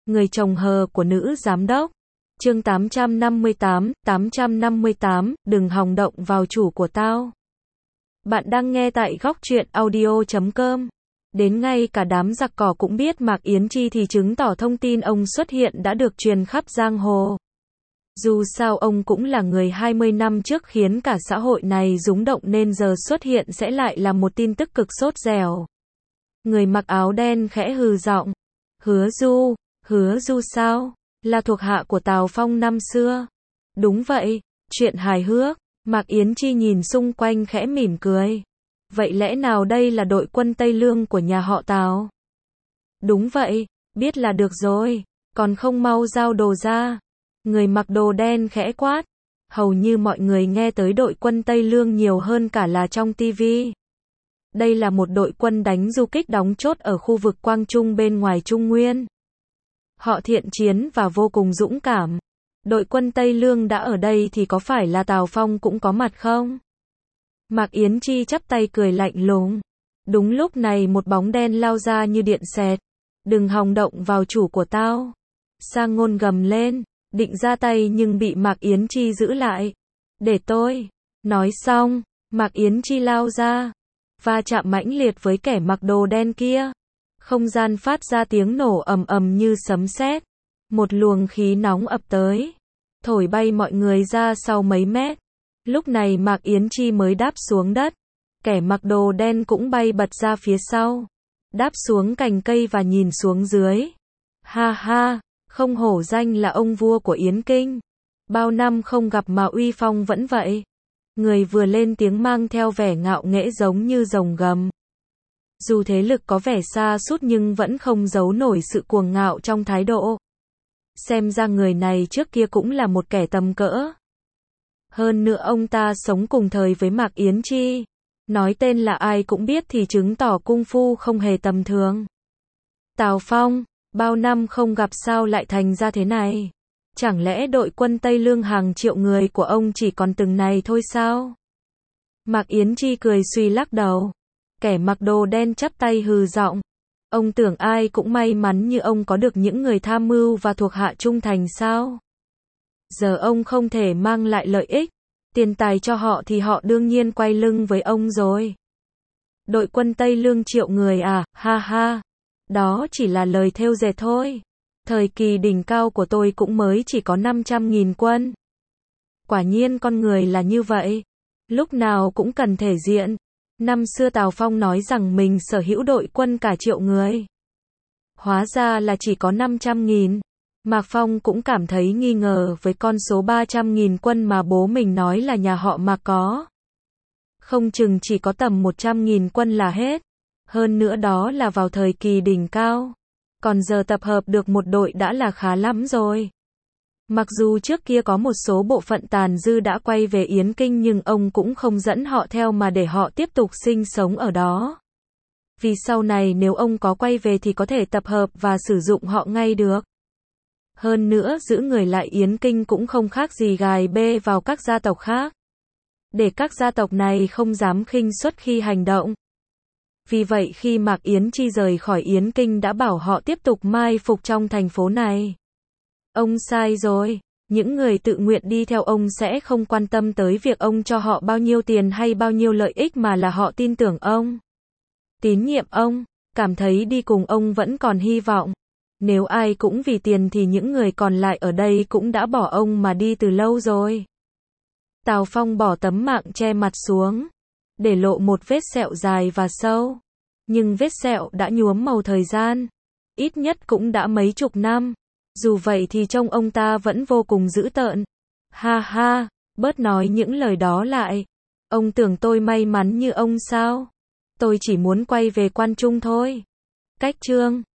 Người chồng hờ của nữ giám đốc. Chương 858, đừng hòng động vào chủ của tao. Bạn đang nghe tại góc truyện audio.com. Đến ngay cả đám giặc cỏ cũng biết Mạc Yến Chi thì chứng tỏ thông tin ông xuất hiện đã được truyền khắp giang hồ. Dù sao ông cũng là người 20 năm trước khiến cả xã hội này rúng động nên giờ xuất hiện sẽ lại là một tin tức cực sốt dẻo. Người mặc áo đen khẽ hừ giọng. Hứa Du sao? Là thuộc hạ của Tào Phong năm xưa. Đúng vậy, chuyện hài hước. Mạc Yến Chi nhìn xung quanh khẽ mỉm cười. Vậy lẽ nào đây là đội quân Tây Lương của nhà họ Tào? Đúng vậy, biết là được rồi, còn không mau giao đồ ra. Người mặc đồ đen khẽ quát. Hầu như mọi người nghe tới đội quân Tây Lương nhiều hơn cả là trong TV. Đây là một đội quân đánh du kích đóng chốt ở khu vực Quang Trung bên ngoài Trung Nguyên. Họ thiện chiến và vô cùng dũng cảm. Đội quân Tây Lương đã ở đây thì có phải là Tào Phong cũng có mặt không? Mạc Yến Chi chắp tay cười lạnh lùng. Đúng lúc này một bóng đen lao ra như điện xẹt. Đừng hòng động vào chủ của tao. Sang Ngôn gầm lên, định ra tay nhưng bị Mạc Yến Chi giữ lại. Để tôi. Nói xong, Mạc Yến Chi lao ra. Va chạm mãnh liệt với kẻ mặc đồ đen kia. Không gian phát ra tiếng nổ ầm ầm như sấm sét. Một luồng khí nóng ập tới, thổi bay mọi người ra sau mấy mét. Lúc này Mạc Yến Chi mới đáp xuống đất. Kẻ mặc đồ đen cũng bay bật ra phía sau, đáp xuống cành cây và nhìn xuống dưới. Ha ha, không hổ danh là ông vua của Yến Kinh. Bao năm không gặp mà uy phong vẫn vậy. Người vừa lên tiếng mang theo vẻ ngạo nghễ giống như rồng gầm. Dù thế lực có vẻ xa sút nhưng vẫn không giấu nổi sự cuồng ngạo trong thái độ. Xem ra người này trước kia cũng là một kẻ tầm cỡ. Hơn nữa ông ta sống cùng thời với Mạc Yến Chi. Nói tên là ai cũng biết thì chứng tỏ cung phu không hề tầm thường. Tào Phong, bao năm không gặp sao lại thành ra thế này? Chẳng lẽ đội quân Tây Lương hàng triệu người của ông chỉ còn từng này thôi sao? Mạc Yến Chi cười suy lắc đầu. Kẻ mặc đồ đen chắp tay hừ giọng. Ông tưởng ai cũng may mắn như ông có được những người tham mưu và thuộc hạ trung thành sao? Giờ ông không thể mang lại lợi ích, tiền tài cho họ thì họ đương nhiên quay lưng với ông rồi. Đội quân Tây Lương triệu người à, ha ha. Đó chỉ là lời thêu dệt thôi. Thời kỳ đỉnh cao của tôi cũng mới chỉ có 500.000 quân. Quả nhiên con người là như vậy. Lúc nào cũng cần thể diện. Năm xưa Tào Phong nói rằng mình sở hữu đội quân cả triệu người. Hóa ra là chỉ có 500.000. Mạc Phong cũng cảm thấy nghi ngờ với con số 300.000 quân mà bố mình nói là nhà họ Mạc có. Không chừng chỉ có tầm 100.000 quân là hết. Hơn nữa đó là vào thời kỳ đỉnh cao. Còn giờ tập hợp được một đội đã là khá lắm rồi. Mặc dù trước kia có một số bộ phận tàn dư đã quay về Yến Kinh nhưng ông cũng không dẫn họ theo mà để họ tiếp tục sinh sống ở đó. Vì sau này nếu ông có quay về thì có thể tập hợp và sử dụng họ ngay được. Hơn nữa giữ người lại Yến Kinh cũng không khác gì gài bê vào các gia tộc khác. Để các gia tộc này không dám khinh suất khi hành động. Vì vậy khi Mạc Yến Chi rời khỏi Yến Kinh đã bảo họ tiếp tục mai phục trong thành phố này. Ông sai rồi, những người tự nguyện đi theo ông sẽ không quan tâm tới việc ông cho họ bao nhiêu tiền hay bao nhiêu lợi ích mà là họ tin tưởng ông. Tín nhiệm ông, cảm thấy đi cùng ông vẫn còn hy vọng. Nếu ai cũng vì tiền thì những người còn lại ở đây cũng đã bỏ ông mà đi từ lâu rồi. Tào Phong bỏ tấm mạng che mặt xuống, để lộ một vết sẹo dài và sâu. Nhưng vết sẹo đã nhuốm màu thời gian, ít nhất cũng đã mấy chục năm. Dù vậy thì trông ông ta vẫn vô cùng dữ tợn. Ha ha, bớt nói những lời đó lại. Ông tưởng tôi may mắn như ông sao? Tôi chỉ muốn quay về Quan Trung thôi. Cách chương